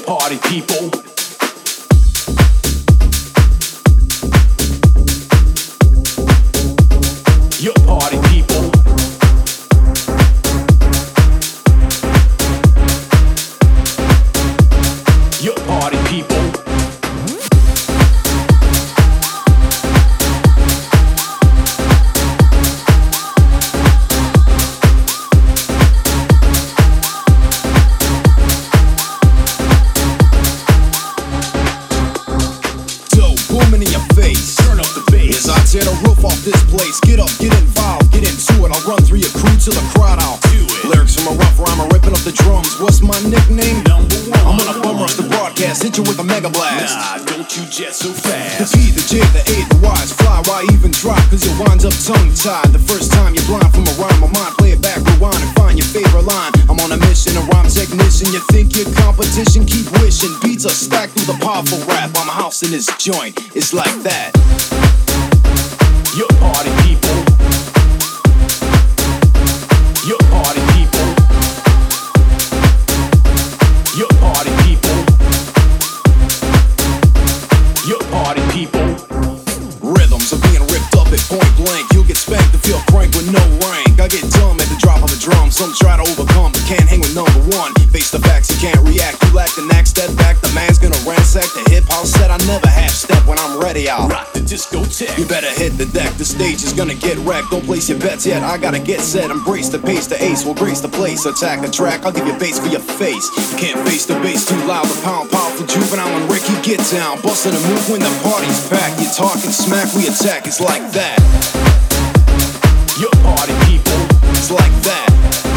party people. Your party people. Your party people. Booming in your face. Turn up the bass. As I tear the roof off this place. Get up, get involved, get into it. I'll run through your crew till the crowd out. Do it. Lyrics from a rough rhyme, ripping up the drums. What's my nickname? Number one. I'm gonna bum rush the broadcast, hit you with a mega blast. Nah, don't you jet so The fast. P, the J, the A, the Y's fly. Why even try? Cause you wind up tongue-tied. The first time you're blind from a rhyme of mine. Play it back, rewind and find your favorite line. I'm on a mission, a rhyme technician. You think your competition? Keep wishing. Beats are stacked through the powerful rap. I'm a house in this joint. It's like that. Your party people. Your party people. Your party people. Your party people. Rhythms are being ripped up at point blank. You'll get spanked to feel crank with no rank. I get dumb at the drop of a drum. Some try to overcome but can't hang with number one. Face the facts, you can't react. You lack the knack, step back. The man's gonna ransack the hip house set. I never half step when I'm ready. I'll Rock the discotheque. You better hit the deck, the stage is gonna get wrecked. Don't place your bets yet, I gotta get set. Embrace the pace, the ace will grace the place. Attack a track, I'll give you bass for your face. You can't face the bass too loud. The pound, powerful juvenile and Ricky get down. Bustin' a move when the party's packed. You talking smack, we attack, it's like that. Your party people. It's like that.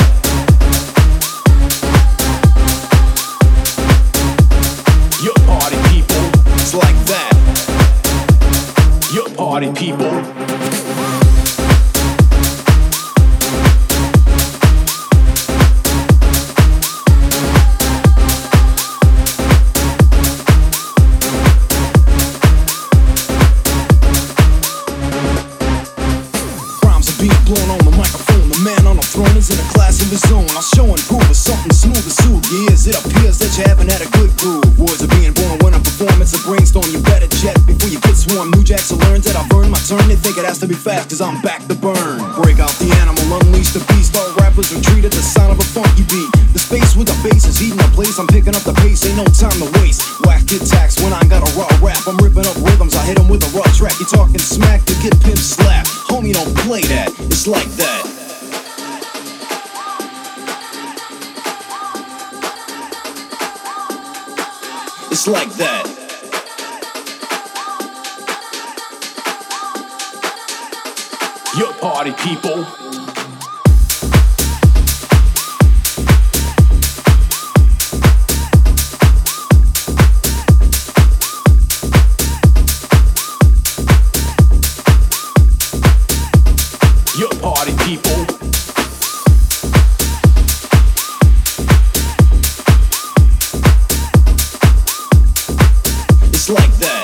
Your party people. It's like that. Your party people. Rhymes are being blown on the microphone. The man on the throne is in a class of his own. I'll show and prove it's something smooth to soothe your ears. It appears that you haven't had a good groove. Words are being born when I perform. It's a brainstorm. You better check before you get swarmed. New jacks will learn that I've earned my turn. They think it has to be fast cause I'm back to burn. Break out the animal, unleash the beast. All rappers retreat at the sound of a funky beat. The space with the bass is heating the place. I'm picking up the pace, ain't no time to waste. Whack attacks when I got a raw rap. I'm ripping up rhythms, I hit them with a raw track. You talking smack to get pimp slapped. Homie, don't play that, it's like that. It's like that. Your party people. Your party people. It's like that.